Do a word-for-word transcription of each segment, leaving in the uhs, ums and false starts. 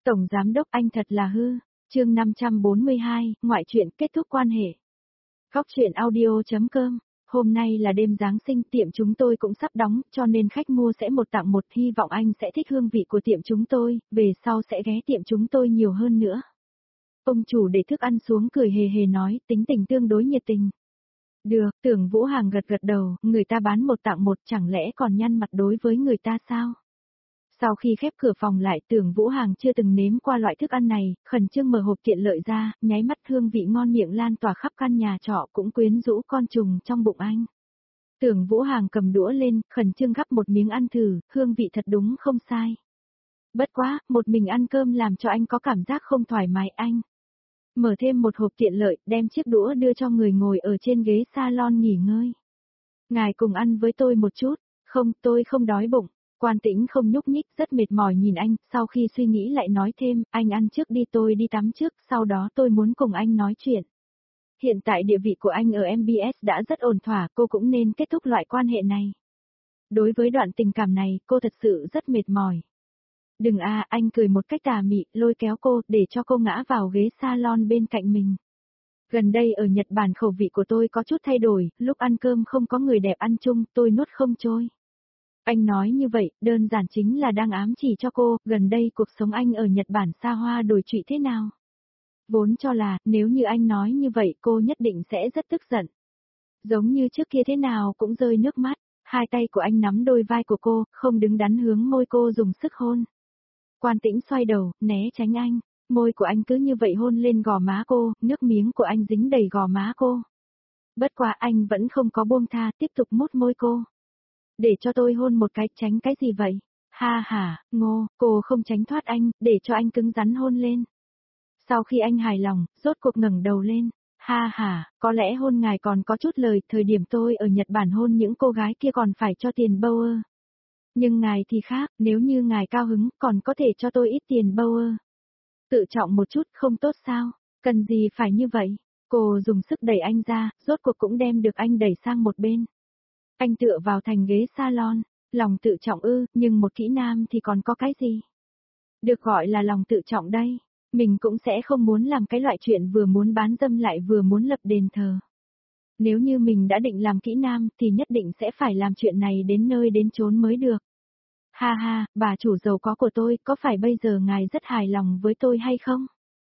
Tổng Giám Đốc anh thật là hư. Chương năm trăm bốn mươi hai, ngoại truyện kết thúc quan hệ. Góc truyện audio.com. Hôm nay là đêm Giáng sinh, tiệm chúng tôi cũng sắp đóng, cho nên khách mua sẽ một tặng một, hy vọng anh sẽ thích hương vị của tiệm chúng tôi, về sau sẽ ghé tiệm chúng tôi nhiều hơn nữa. Ông chủ để thức ăn xuống cười hề hề nói, tính tình tương đối nhiệt tình. Được, Tưởng Vũ Hàng gật gật đầu, người ta bán một tặng một chẳng lẽ còn nhăn mặt đối với người ta sao? Sau khi khép cửa phòng lại, Tưởng Vũ Hàng chưa từng nếm qua loại thức ăn này, khẩn trương mở hộp tiện lợi ra, nháy mắt hương vị ngon miệng lan tỏa khắp căn nhà trọ cũng quyến rũ con trùng trong bụng anh. Tưởng Vũ Hàng cầm đũa lên, khẩn trương gắp một miếng ăn thử, hương vị thật đúng không sai. Bất quá, một mình ăn cơm làm cho anh có cảm giác không thoải mái anh. Mở thêm một hộp tiện lợi, đem chiếc đũa đưa cho người ngồi ở trên ghế salon nghỉ ngơi. Ngài cùng ăn với tôi một chút, không, tôi không đói bụng. Quan Tĩnh không nhúc nhích, rất mệt mỏi nhìn anh, sau khi suy nghĩ lại nói thêm, anh ăn trước đi, tôi đi tắm trước, sau đó tôi muốn cùng anh nói chuyện. Hiện tại địa vị của anh ở em bê ét đã rất ổn thỏa, cô cũng nên kết thúc loại quan hệ này. Đối với đoạn tình cảm này, cô thật sự rất mệt mỏi. Đừng à, anh cười một cách tà mị, lôi kéo cô, để cho cô ngã vào ghế salon bên cạnh mình. Gần đây ở Nhật Bản khẩu vị của tôi có chút thay đổi, lúc ăn cơm không có người đẹp ăn chung, tôi nuốt không trôi. Anh nói như vậy, đơn giản chính là đang ám chỉ cho cô, gần đây cuộc sống anh ở Nhật Bản xa hoa đổi trụy thế nào. Vốn cho là, nếu như anh nói như vậy cô nhất định sẽ rất tức giận. Giống như trước kia thế nào cũng rơi nước mắt, hai tay của anh nắm đôi vai của cô, không đứng đắn hướng môi cô dùng sức hôn. Quan Tĩnh xoay đầu, né tránh anh, môi của anh cứ như vậy hôn lên gò má cô, nước miếng của anh dính đầy gò má cô. Bất quá anh vẫn không có buông tha, tiếp tục mút môi cô. Để cho tôi hôn một cái, tránh cái gì vậy? Ha ha, Ngô, cô không tránh thoát anh, để cho anh cứng rắn hôn lên. Sau khi anh hài lòng, rốt cuộc ngẩng đầu lên. Ha ha, có lẽ hôn ngài còn có chút lời, thời điểm tôi ở Nhật Bản hôn những cô gái kia còn phải cho tiền bâu ơ. Nhưng ngài thì khác, nếu như ngài cao hứng, còn có thể cho tôi ít tiền bâu ơ. Tự trọng một chút, không tốt sao? Cần gì phải như vậy? Cô dùng sức đẩy anh ra, rốt cuộc cũng đem được anh đẩy sang một bên. Anh tựa vào thành ghế salon, lòng tự trọng ư, nhưng một kỹ nam thì còn có cái gì? Được gọi là lòng tự trọng đây, mình cũng sẽ không muốn làm cái loại chuyện vừa muốn bán dâm lại vừa muốn lập đền thờ. Nếu như mình đã định làm kỹ nam thì nhất định sẽ phải làm chuyện này đến nơi đến chốn mới được. Ha ha, bà chủ giàu có của tôi, có phải bây giờ ngài rất hài lòng với tôi hay không?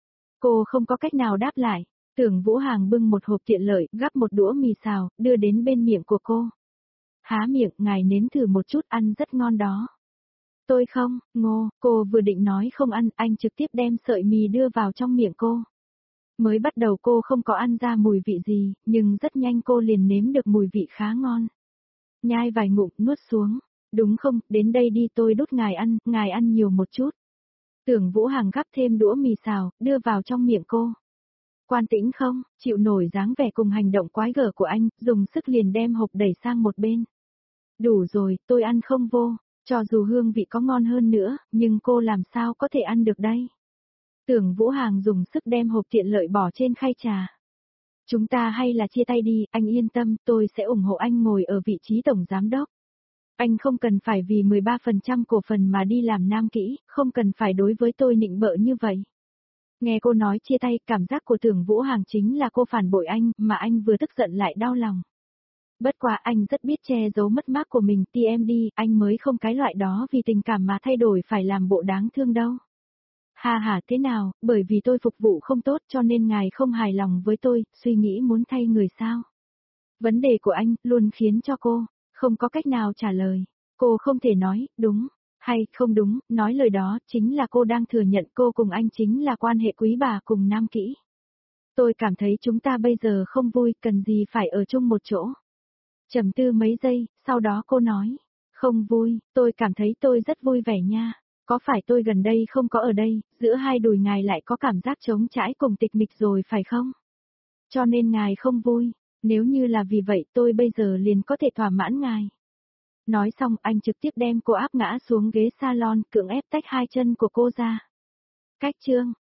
Cô không có cách nào đáp lại, Tưởng Vũ Hàng bưng một hộp tiện lợi, gắp một đũa mì xào, đưa đến bên miệng của cô. Há miệng, ngài nếm thử một chút, ăn rất ngon đó. Tôi không, Ngô, cô vừa định nói không ăn, anh trực tiếp đem sợi mì đưa vào trong miệng cô. Mới bắt đầu cô không có ăn ra mùi vị gì, nhưng rất nhanh cô liền nếm được mùi vị khá ngon. Nhai vài ngụm, nuốt xuống. Đúng không, đến đây đi, tôi đút ngài ăn, ngài ăn nhiều một chút. Tưởng Vũ Hàng gắp thêm đũa mì xào, đưa vào trong miệng cô. Quan Tĩnh không, chịu nổi dáng vẻ cùng hành động quái gở của anh, dùng sức liền đem hộp đẩy sang một bên. Đủ rồi, tôi ăn không vô, cho dù hương vị có ngon hơn nữa, nhưng cô làm sao có thể ăn được đây? Tưởng Vũ Hàng dùng sức đem hộp tiện lợi bỏ trên khay trà. Chúng ta hay là chia tay đi, anh yên tâm, tôi sẽ ủng hộ anh ngồi ở vị trí tổng giám đốc. Anh không cần phải vì mười ba phần trăm cổ phần mà đi làm nam kỹ, không cần phải đối với tôi nịnh bợ như vậy. Nghe cô nói chia tay, cảm giác của Tưởng Vũ Hàng chính là cô phản bội anh, mà anh vừa tức giận lại đau lòng. Bất quá anh rất biết che giấu mất mát của mình, tê em đê, anh mới không cái loại đó vì tình cảm mà thay đổi phải làm bộ đáng thương đâu. Ha ha, thế nào, bởi vì tôi phục vụ không tốt cho nên ngài không hài lòng với tôi, suy nghĩ muốn thay người sao? Vấn đề của anh luôn khiến cho cô không có cách nào trả lời. Cô không thể nói, đúng, hay không đúng, nói lời đó chính là cô đang thừa nhận cô cùng anh chính là quan hệ quý bà cùng nam kỹ. Tôi cảm thấy chúng ta bây giờ không vui, cần gì phải ở chung một chỗ. Trầm tư mấy giây, sau đó cô nói, không vui, tôi cảm thấy tôi rất vui vẻ nha. Có phải tôi gần đây không có ở đây, giữa hai đùi ngài lại có cảm giác trống trải cùng tịch mịch rồi phải không? Cho nên ngài không vui, nếu như là vì vậy tôi bây giờ liền có thể thỏa mãn ngài. Nói xong anh trực tiếp đem cô áp ngã xuống ghế salon, cưỡng ép tách hai chân của cô ra. Cách chương.